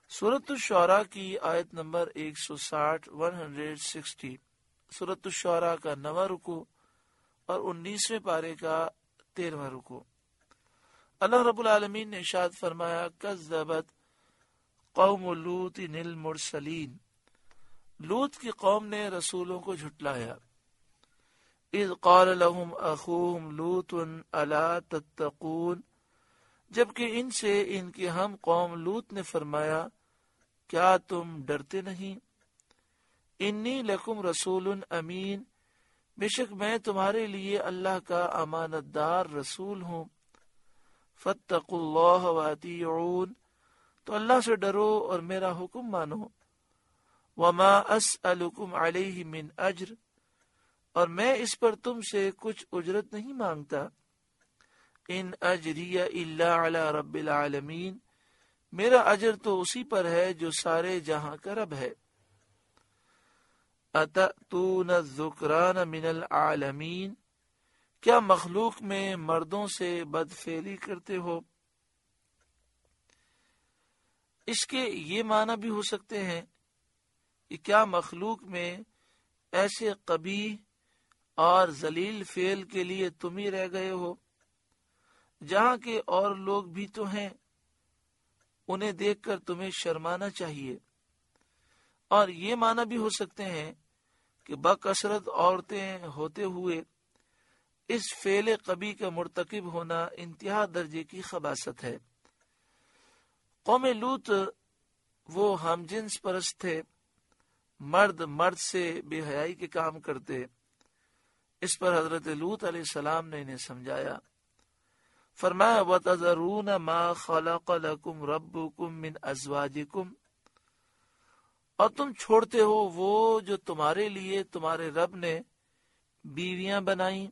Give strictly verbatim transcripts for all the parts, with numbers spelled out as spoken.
سورۃ الشعراء کی آیت نمبر ایک سو ساٹھ ایک سو ساٹھ سورۃ الشعراء کا نواں رکوع اور انیسویں پارے کا تیرہواں رکوع۔ اللہ رب العالمین نے ارشاد فرمایا کذبت قوم لوط المرسلین، لوط کی قوم نے رسولوں کو جھٹلایا۔ اذ قال لهم اخوهم لوط الا تتقون، جبکہ ان سے ان کی ہم قوم لوط نے فرمایا کیا تم ڈرتے نہیں؟ انی لکم رسول امین، بے شک میں تمہارے لیے اللہ کا امانت دار رسول ہوں۔ فاتقوا اللہ واطیعون، تو اللہ سے ڈرو اور میرا حکم مانو۔ وما اسألکم علیہ من اجر، اور میں اس پر تم سے کچھ اجرت نہیں مانگتا۔ ان اجری الا علی رب العالمین، میرا اجر تو اسی پر ہے جو سارے جہاں کا رب ہے۔ اتأتون الذکران من العالمین، کیا مخلوق میں مردوں سے بدفعلی کرتے ہو؟ اس کے یہ معنی بھی ہو سکتے ہیں کہ کیا مخلوق میں ایسے قبیح اور ذلیل فعل کے لیے تم ہی رہ گئے ہو، جہاں کے اور لوگ بھی تو ہیں، انہیں دیکھ کر تمہیں شرمانا چاہیے۔ اور یہ معنی بھی ہو سکتے ہیں کہ بکثرت عورتیں ہوتے ہوئے اس فعل قبیح کا مرتکب ہونا انتہا درجے کی خباثت ہے۔ قوم لوط وہ ہم جنس پرست تھے، مرد مرد سے بے حیائی کے کام کرتے۔ اس پر حضرت لوط علیہ السلام نے انہیں سمجھایا، فرمایا وَتَذَرُونَ مَا خَلَقَ لَكُمْ رَبُّكُمْ مِنْ أَزْوَاجِكُمْ، اور تم چھوڑتے ہو وہ جو تمہارے لیے تمہارے رب نے بیویاں بنائیں۔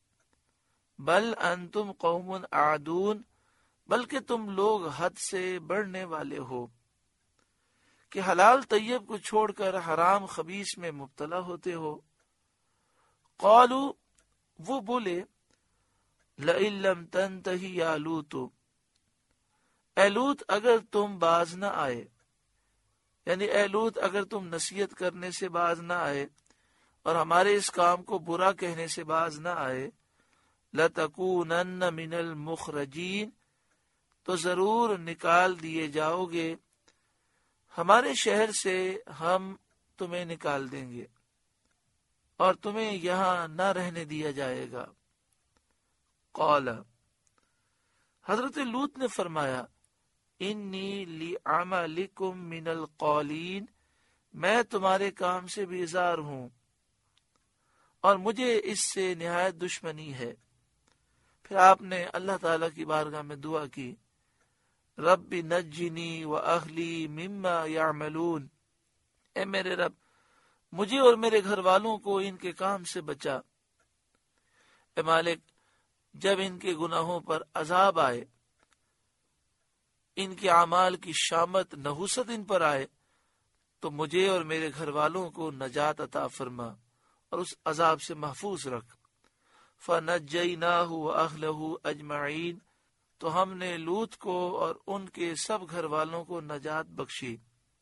بل انتم قوم عادون، بلکہ تم لوگ حد سے بڑھنے والے ہو کہ حلال طیب کو چھوڑ کر حرام خبیث میں مبتلا ہوتے ہو۔ قالو، وہ بولے لئن لم تنتہی یا لوط، اے لوط اگر تم باز نہ آئے، یعنی اے لوط اگر تم نصیحت کرنے سے باز نہ آئے اور ہمارے اس کام کو برا کہنے سے باز نہ آئے، لَتَكُونَنَّ مِنَ الْمُخْرَجِينَ، تو ضرور نکال دیے جاؤ گے، ہمارے شہر سے ہم تمہیں نکال دیں گے اور تمہیں یہاں نہ رہنے دیا جائے گا۔ قال، حضرت لوط نے فرمایا انی لعملکم من القالین، میں تمہارے کام سے بیزار ہوں اور مجھے اس سے نہایت دشمنی ہے۔ پھر آپ نے اللہ تعالیٰ کی بارگاہ میں دعا کی، رب نجنی و اہلی مما یعملون، اے میرے رب مجھے اور میرے گھر والوں کو ان کے کام سے بچا۔ اے مالک، جب ان کے گناہوں پر عذاب آئے، ان کے اعمال کی شامت نحوست ان پر آئے، تو مجھے اور میرے گھر والوں کو نجات عطا فرما اور اس عذاب سے محفوظ رکھ۔ فَنَجَّيْنَاهُ وَأَهْلَهُ أَجْمَعِينَ، تو ہم نے لوط کو اور ان کے سب گھر والوں کو نجات بخشی،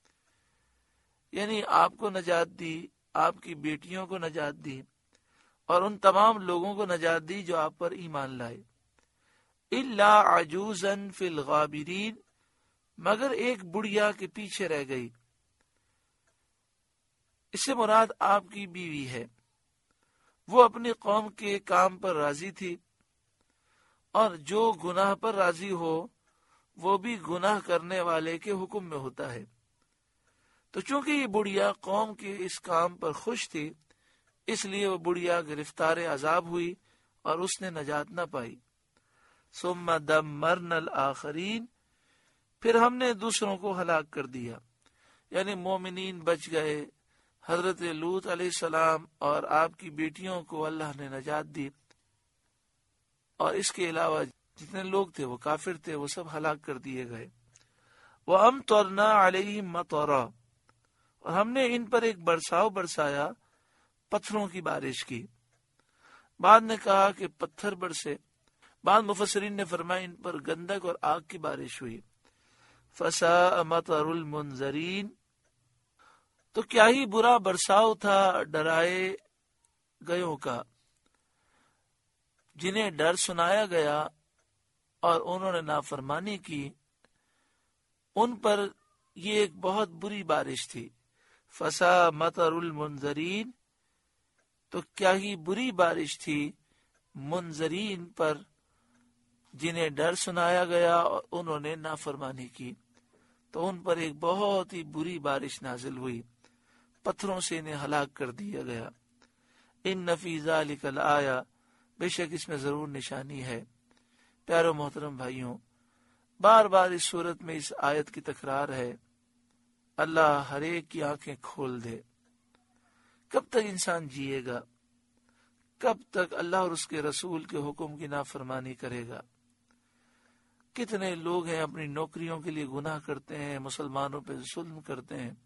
یعنی آپ کو نجات دی، آپ کی بیٹیوں کو نجات دی اور ان تمام لوگوں کو نجات دی جو آپ پر ایمان لائے۔ إِلَّا عَجُوزًا فِي الْغَابِرِينَ، مگر ایک بڑھیا کے پیچھے رہ گئی۔ اس سے مراد آپ کی بیوی ہے، وہ اپنی قوم کے کام پر راضی تھی، اور جو گناہ پر راضی ہو وہ بھی گناہ کرنے والے کے حکم میں ہوتا ہے۔ تو چونکہ یہ بڑھیا قوم کے اس کام پر خوش تھی، اس لیے وہ بڑھیا گرفتار عذاب ہوئی اور اس نے نجات نہ پائی۔ ثم دمرنا الآخرین، پھر ہم نے دوسروں کو ہلاک کر دیا، یعنی مومنین بچ گئے، حضرت لوط علیہ السلام اور آپ کی بیٹیوں کو اللہ نے نجات دی، اور اس کے علاوہ جتنے لوگ تھے وہ کافر تھے، وہ سب ہلاک کر دیے گئے۔ وَأَمْطَرْنَا عَلَيْهِمْ مَطَرًا، اور ہم نے ان پر ایک برساؤ برسایا، پتھروں کی بارش کی۔ بعد نے کہا کہ پتھر برسے، بعد مفسرین نے فرمایا ان پر گندک اور آگ کی بارش ہوئی۔ فساء مطر المنذرین، تو کیا ہی برا برساؤ تھا ڈرائے گیوں کا، جنہیں ڈر سنایا گیا اور انہوں نے نافرمانی کی، ان پر یہ ایک بہت بری بارش تھی۔ فساء مطر المنذرین، تو کیا ہی بری بارش تھی منذرین پر، جنہیں ڈر سنایا گیا اور انہوں نے نافرمانی کی، تو ان پر ایک بہت ہی بری بارش نازل ہوئی، پتھروں سے انہیں ہلاک کر دیا گیا۔ ان فی ذلک لآیہ، بے شک اس میں ضرور نشانی ہے۔ پیارو محترم بھائیوں، بار بار اس صورت میں اس آیت کی تکرار ہے۔ اللہ ہر ایک کی آنکھیں کھول دے۔ کب تک انسان جیے گا؟ کب تک اللہ اور اس کے رسول کے حکم کی نافرمانی کرے گا؟ کتنے لوگ ہیں اپنی نوکریوں کے لیے گناہ کرتے ہیں، مسلمانوں پہ ظلم کرتے ہیں،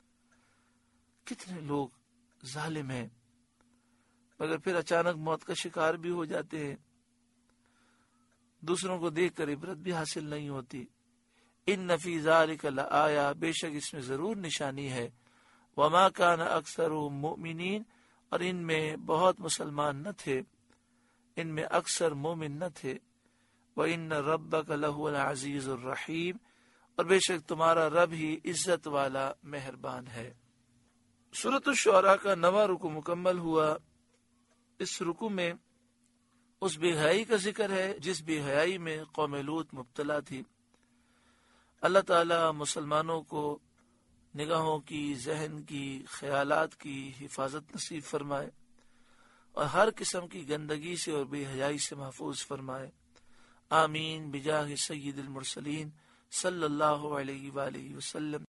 کتنے لوگ ظالم ہیں، مگر پھر اچانک موت کا شکار بھی ہو جاتے ہیں، دوسروں کو دیکھ کر عبرت بھی حاصل نہیں ہوتی۔ ان فی ذلک لآیہ، بے شک اس میں ضرور نشانی ہے۔ وما کان اکثرهم مؤمنین، اور ان میں بہت مسلمان نہ تھے، ان میں اکثر مومن نہ تھے۔ وَإِنَّ رَبَّكَ لَهُوَ الْعَزِيزُ الرَّحِيمُ، اور بے شک تمہارا رب ہی عزت والا مہربان ہے۔ سورۃ الشعراء کا نواں رکو مکمل ہوا۔ اس رکو میں اس بے حیائی کا ذکر ہے جس بے حیائی میں قوم لوط مبتلا تھی۔ اللہ تعالی مسلمانوں کو نگاہوں کی، ذہن کی، خیالات کی حفاظت نصیب فرمائے اور ہر قسم کی گندگی سے اور بے حیائی سے محفوظ فرمائے۔ آمین بجاہ سید المرسلین صلی اللہ علیہ وآلہ وسلم۔